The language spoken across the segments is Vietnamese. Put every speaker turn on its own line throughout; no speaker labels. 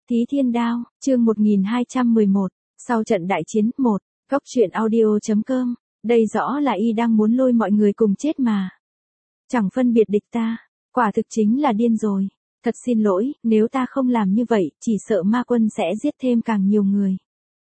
Thí Thiên Đao, chương 1211, sau trận đại chiến 1, góc truyện audio.com, đây rõ là y đang muốn lôi mọi người cùng chết mà. Chẳng phân biệt địch ta, quả thực chính là điên rồi. Thật xin lỗi, nếu ta không làm như vậy, chỉ sợ ma quân sẽ giết thêm càng nhiều người.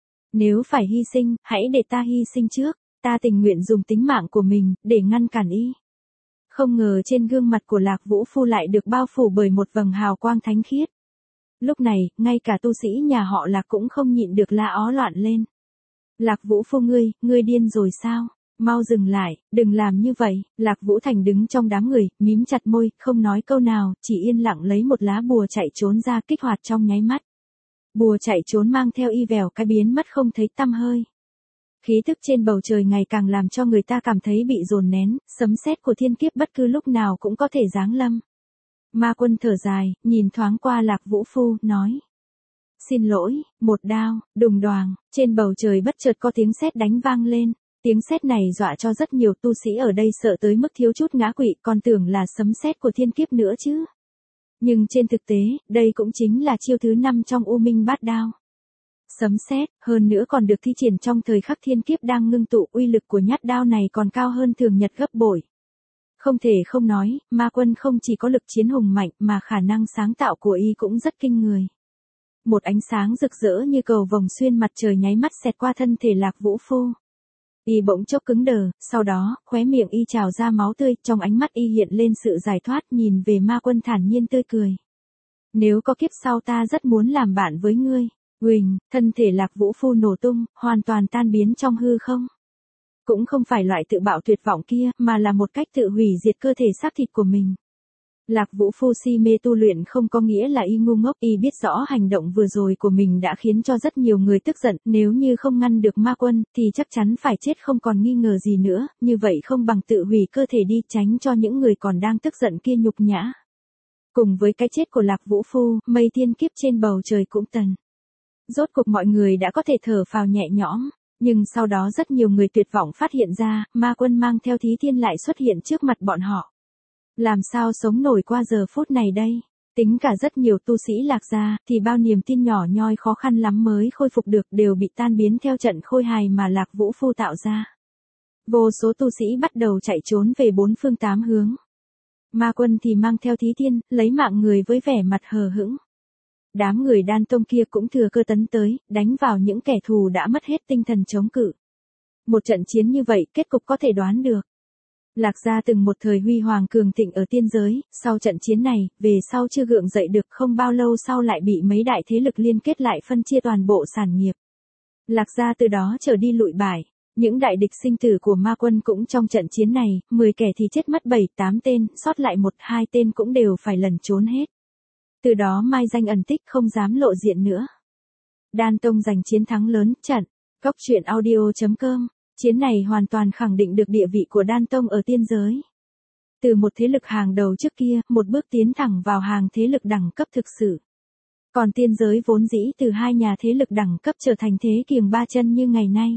Nếu phải hy sinh, hãy để ta hy sinh trước, ta tình nguyện dùng tính mạng của mình, để ngăn cản y. Không ngờ trên gương mặt của Lạc Vũ Phu lại được bao phủ bởi một vầng hào quang thánh khiết. Lúc này, ngay cả tu sĩ nhà họ Lạc cũng không nhịn được la ó loạn lên. Lạc Vũ Phu ngươi điên rồi sao? Mau dừng lại, đừng làm như vậy. Lạc Vũ Thành đứng trong đám người, mím chặt môi, không nói câu nào, chỉ yên lặng lấy một lá bùa chạy trốn ra kích hoạt trong nháy mắt. Bùa chạy trốn mang theo y vèo cái biến mất không thấy tăm hơi. Khí thức trên bầu trời ngày càng làm cho người ta cảm thấy bị dồn nén, sấm sét của thiên kiếp bất cứ lúc nào cũng có thể giáng lâm. Ma quân thở dài, nhìn thoáng qua Lạc Vũ Phu, nói. Xin lỗi, một đao, đùng đoàng, trên bầu trời bất chợt có tiếng sét đánh vang lên. Tiếng sét này dọa cho rất nhiều tu sĩ ở đây sợ tới mức thiếu chút ngã quỵ, còn tưởng là sấm sét của thiên kiếp nữa chứ. Nhưng trên thực tế, đây cũng chính là chiêu thứ 5 trong U Minh Bát Đao. Sấm sét, hơn nữa còn được thi triển trong thời khắc thiên kiếp đang ngưng tụ, uy lực của nhát đao này còn cao hơn thường nhật gấp bội. Không thể không nói, ma quân không chỉ có lực chiến hùng mạnh mà khả năng sáng tạo của y cũng rất kinh người. Một ánh sáng rực rỡ như cầu vồng xuyên mặt trời nháy mắt xẹt qua thân thể Lạc Vũ Phu. Y bỗng chốc cứng đờ, sau đó, khóe miệng y trào ra máu tươi, trong ánh mắt y hiện lên sự giải thoát, nhìn về ma quân thản nhiên tươi cười. Nếu có kiếp sau ta rất muốn làm bạn với ngươi. Huỳnh, thân thể Lạc Vũ Phu nổ tung, hoàn toàn tan biến trong hư không. Cũng không phải loại tự bạo tuyệt vọng kia, mà là một cách tự hủy diệt cơ thể xác thịt của mình. Lạc Vũ Phu si mê tu luyện không có nghĩa là y ngu ngốc, y biết rõ hành động vừa rồi của mình đã khiến cho rất nhiều người tức giận, nếu như không ngăn được ma quân, thì chắc chắn phải chết không còn nghi ngờ gì nữa, như vậy không bằng tự hủy cơ thể đi, tránh cho những người còn đang tức giận kia nhục nhã. Cùng với cái chết của Lạc Vũ Phu, mây thiên kiếp trên bầu trời cũng tần. Rốt cuộc mọi người đã có thể thở phào nhẹ nhõm, nhưng sau đó rất nhiều người tuyệt vọng phát hiện ra, ma quân mang theo Thí Thiên lại xuất hiện trước mặt bọn họ. Làm sao sống nổi qua giờ phút này đây? Tính cả rất nhiều tu sĩ Lạc gia, thì bao niềm tin nhỏ nhoi khó khăn lắm mới khôi phục được đều bị tan biến theo trận khôi hài mà Lạc Vũ Phu tạo ra. Vô số tu sĩ bắt đầu chạy trốn về bốn phương tám hướng. Ma quân thì mang theo Thí Thiên, lấy mạng người với vẻ mặt hờ hững. Đám người Đan Tông kia cũng thừa cơ tấn tới, đánh vào những kẻ thù đã mất hết tinh thần chống cự. Một trận chiến như vậy, kết cục có thể đoán được. Lạc gia từng một thời huy hoàng cường thịnh ở tiên giới, sau trận chiến này, về sau chưa gượng dậy được, không bao lâu sau lại bị mấy đại thế lực liên kết lại phân chia toàn bộ sản nghiệp. Lạc gia từ đó trở đi lụi bại. Những đại địch sinh tử của ma quân cũng trong trận chiến này, 10 kẻ thì chết mất 7-8 tên, sót lại 1-2 tên cũng đều phải lẩn trốn hết. Từ đó mai danh ẩn tích, không dám lộ diện nữa. Đan Tông giành chiến thắng lớn, trận. Góc truyện audio.com. Chiến này hoàn toàn khẳng định được địa vị của Đan Tông ở tiên giới. Từ một thế lực hàng đầu trước kia, một bước tiến thẳng vào hàng thế lực đẳng cấp thực sự. Còn tiên giới vốn dĩ từ hai nhà thế lực đẳng cấp trở thành thế kiềng ba chân như ngày nay.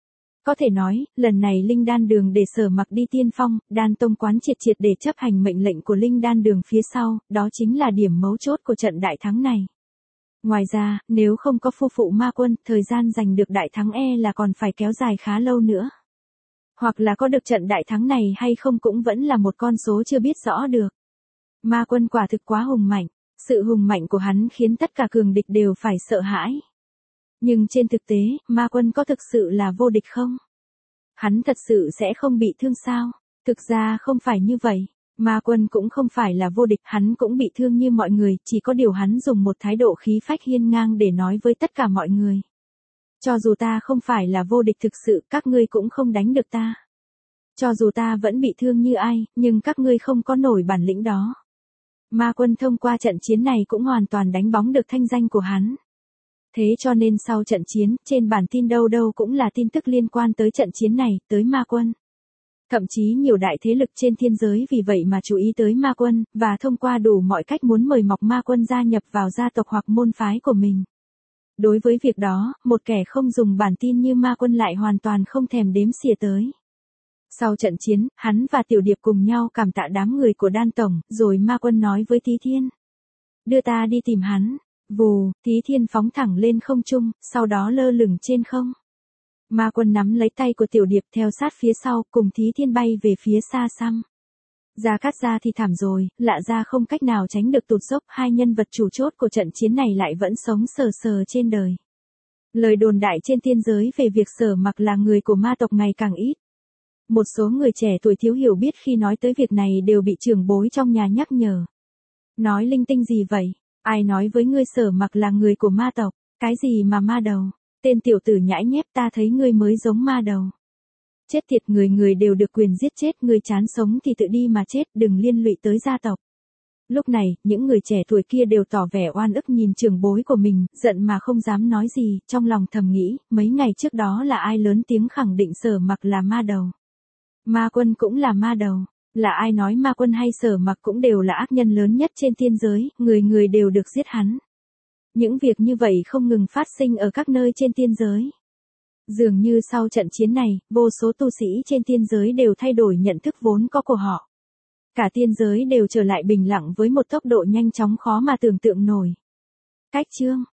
Có thể nói, lần này Linh Đan Đường để Sở Mặc đi tiên phong, Đan Tông quán triệt để chấp hành mệnh lệnh của Linh Đan Đường phía sau, đó chính là điểm mấu chốt của trận đại thắng này. Ngoài ra, nếu không có phu phụ ma quân, thời gian giành được đại thắng là còn phải kéo dài khá lâu nữa. Hoặc là có được trận đại thắng này hay không cũng vẫn là một con số chưa biết rõ được. Ma quân quả thực quá hùng mạnh, sự hùng mạnh của hắn khiến tất cả cường địch đều phải sợ hãi. Nhưng trên thực tế, ma quân có thực sự là vô địch không? Hắn thật sự sẽ không bị thương sao? Thực ra không phải như vậy. Ma quân cũng không phải là vô địch, hắn cũng bị thương như mọi người, chỉ có điều hắn dùng một thái độ khí phách hiên ngang để nói với tất cả mọi người. Cho dù ta không phải là vô địch thực sự, các ngươi cũng không đánh được ta. Cho dù ta vẫn bị thương như ai, nhưng các ngươi không có nổi bản lĩnh đó. Ma quân thông qua trận chiến này cũng hoàn toàn đánh bóng được thanh danh của hắn. Thế cho nên sau trận chiến, trên bản tin đâu đâu cũng là tin tức liên quan tới trận chiến này, tới ma quân. Thậm chí nhiều đại thế lực trên thiên giới vì vậy mà chú ý tới ma quân, và thông qua đủ mọi cách muốn mời mọc ma quân gia nhập vào gia tộc hoặc môn phái của mình. Đối với việc đó, một kẻ không dùng bản tin như ma quân lại hoàn toàn không thèm đếm xỉa tới. Sau trận chiến, hắn và Tiểu Điệp cùng nhau cảm tạ đám người của Đan Tổng, rồi ma quân nói với Thí Thiên. Đưa ta đi tìm hắn. Vù, Thí Thiên phóng thẳng lên không trung, sau đó lơ lửng trên không. Ma Quân nắm lấy tay của Tiểu Điệp theo sát phía sau, cùng Thí Thiên bay về phía xa xăm. Gia Cát Gia thì thảm rồi, Lạ Gia không cách nào tránh được tụt dốc, hai nhân vật chủ chốt của trận chiến này lại vẫn sống sờ sờ trên đời. Lời đồn đại trên thiên giới về việc Sở Mặc là người của ma tộc ngày càng ít. Một số người trẻ tuổi thiếu hiểu biết khi nói tới việc này đều bị trưởng bối trong nhà nhắc nhở. Nói linh tinh gì vậy? Ai nói với ngươi Sở Mặc là người của ma tộc? Cái gì mà ma đầu? Tên tiểu tử nhãi nhép, ta thấy ngươi mới giống ma đầu. Chết tiệt, người người đều được quyền giết chết, ngươi chán sống thì tự đi mà chết, đừng liên lụy tới gia tộc. Lúc này, những người trẻ tuổi kia đều tỏ vẻ oan ức nhìn trưởng bối của mình, giận mà không dám nói gì, trong lòng thầm nghĩ, mấy ngày trước đó là ai lớn tiếng khẳng định Sở Mặc là ma đầu. Ma Quân cũng là ma đầu, là ai nói Ma Quân hay Sở Mặc cũng đều là ác nhân lớn nhất trên thiên giới, người người đều được giết hắn. Những việc như vậy không ngừng phát sinh ở các nơi trên thiên giới. Dường như sau trận chiến này, vô số tu sĩ trên thiên giới đều thay đổi nhận thức vốn có của họ. Cả thiên giới đều trở lại bình lặng với một tốc độ nhanh chóng khó mà tưởng tượng nổi. Cách chương